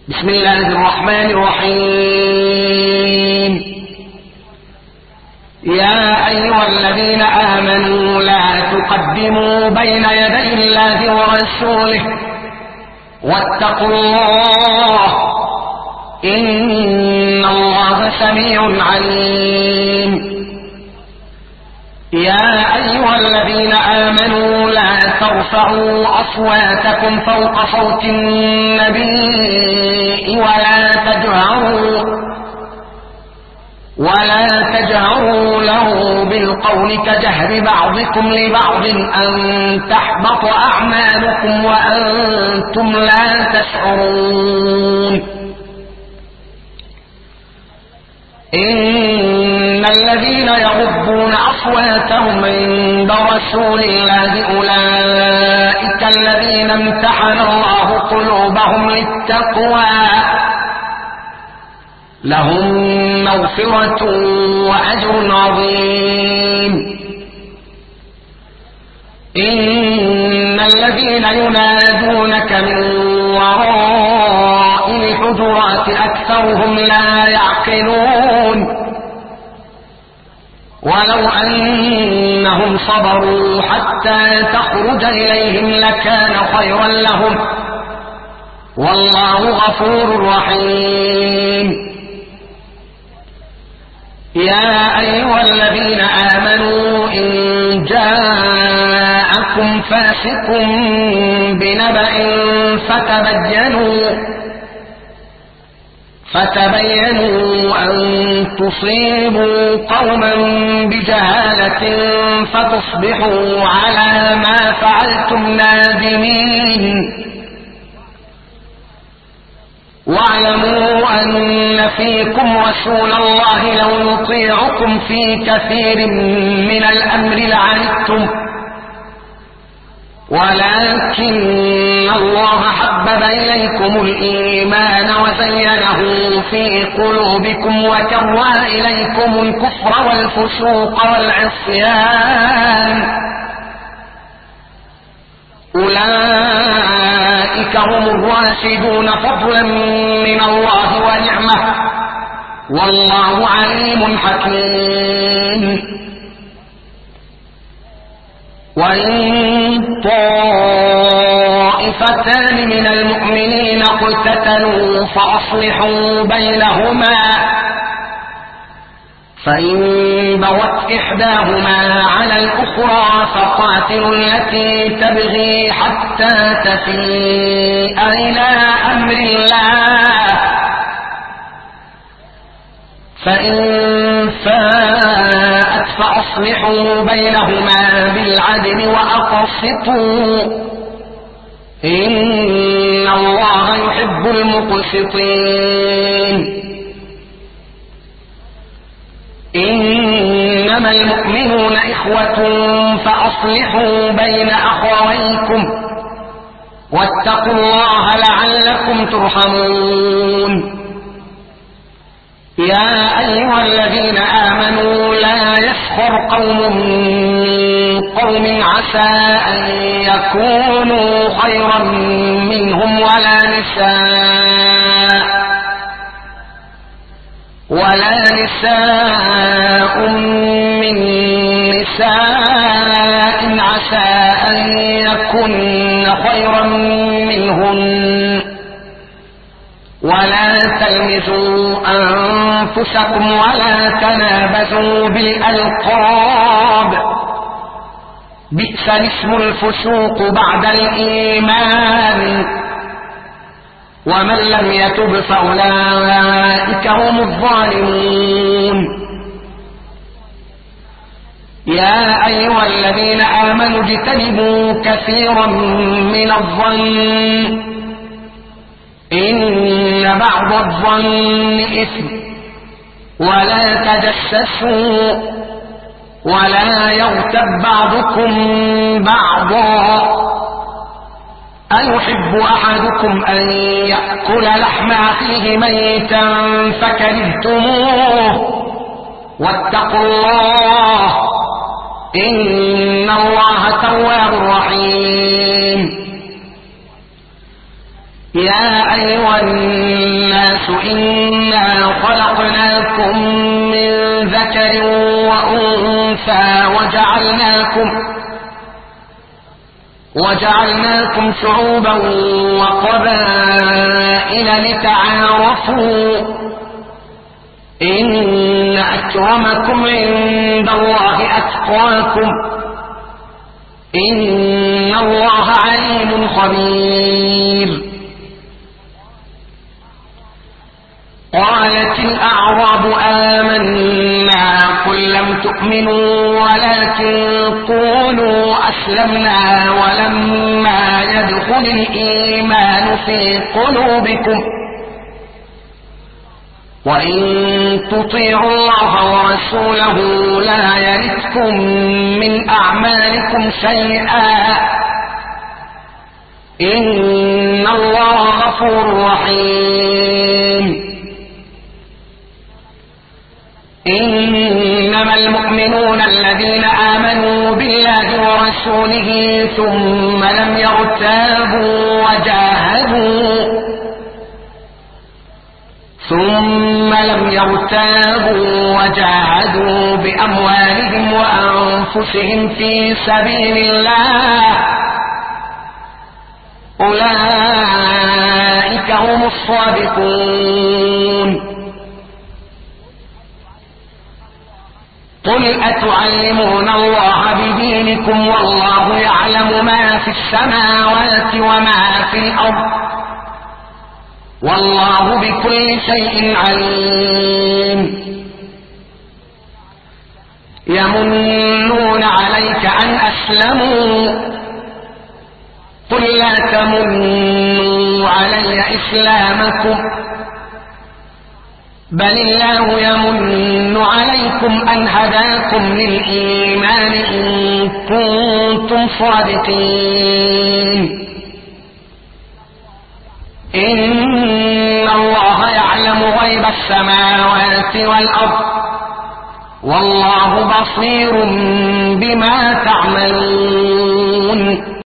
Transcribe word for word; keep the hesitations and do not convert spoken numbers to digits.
بسم الله الرحمن الرحيم. يا أيها الذين آمنوا لا تقدموا بين يدي الله ورسوله واتقوا الله إن الله سميع عليم. يا أيها الذين آمنوا لا ترفعوا أصواتكم فوق صوت النبي ولا تجهروا ولا تجهروا له بالقول كجهر بعضكم لبعض أن تحبط أعمالكم وأنتم لا تشعرون. إن الذين يغضون أصواتهم عند رسول الله أولئك الذين امتحن الله قلوبهم للتقوى لهم مغفرة وأجر عظيم. إن الذين ينادونك من وراء الحجرات أكثرهم لا يعقلون ولو أنهم صبروا حتى تخرج إليهم لكان خيرا لهم والله غفور رحيم. يا أيها الذين آمنوا إن جاءكم فاسق بنبأ فتبينوا فتبينوا أن تصيبوا قوما بجهالة فتصبحوا على ما فعلتم نادمين. واعلموا أن فيكم رسول الله لو يطيعكم في كثير من الأمر لعنتم ولكن الله حبب إليكم الإيمان وزينه في قلوبكم وكره إليكم الكفر والفسوق والعصيان أولئك هم الراشدون فضلا من الله ونعمة والله عليم حكيم. وإن طائفتان من المؤمنين اقتتلوا فأصلحوا بينهما فإن بغت إحداهما على الأخرى فقاتلوا التي تبغي حتى تفيء إلى أمر الله فإن فاءت فأصلحوا بينهما بالعدل وأقسطوا إن الله يحب المقسطين. إنما المؤمنون إخوة فأصلحوا بين أخويكم واتقوا الله لعلكم ترحمون. يا أيها الذين آمنوا لا يسخر قوم من قوم عسى أن يكونوا خيرا منهم ولا نساء ولا نساء من نساء عسى أن يكن خيرا منهن ولا تلمزوا أنفسكم ولا تنابزوا بالألقاب بئس الاسم الفسوق بعد الإيمان ومن لم يتب فأولئك هم الظالمون. يا أيها الذين آمنوا اجتنبوا كثيرا من الظن إن بعض الظن إثم ولا تجسسوا ولا يغتب بعضكم بعضا أيحب أحدكم أن يأكل لحم أخيه ميتا فكرهتموه واتقوا الله إن الله تواب رحيم. يا أيها الناس إنا خلقناكم من ذكر وأنثى وجعلناكم وجعلناكم شعوبا وقبائل لتعارفوا إن أكرمكم عند الله أتقاكم إن الله عليم خبير. قالت الأعراب آمنا قل لم تؤمنوا ولكن قولوا أسلمنا ولما يدخل الإيمان في قلوبكم وإن تطيعوا الله ورسوله لا يلتكم من أعمالكم شيئا إن الله غفور رحيم. إنما المؤمنون الذين آمنوا بالله ورسوله ثم لم يرتابوا وجاهدوا ثم لم يرتابوا وجاهدوا بأموالهم وأنفسهم في سبيل الله أولئك هم الصادقون. قل أتعلمون الله بدينكم والله يعلم ما في السماوات وما في الأرض والله بكل شيء عليم. يمنون عليك أن أسلموا قل لا تمنوا علي إسلامكم بل الله يمن عليكم أن هداكم للإيمان إن كنتم صادقين. إن الله يعلم غيب السماوات والأرض والله بصير بما تعملون.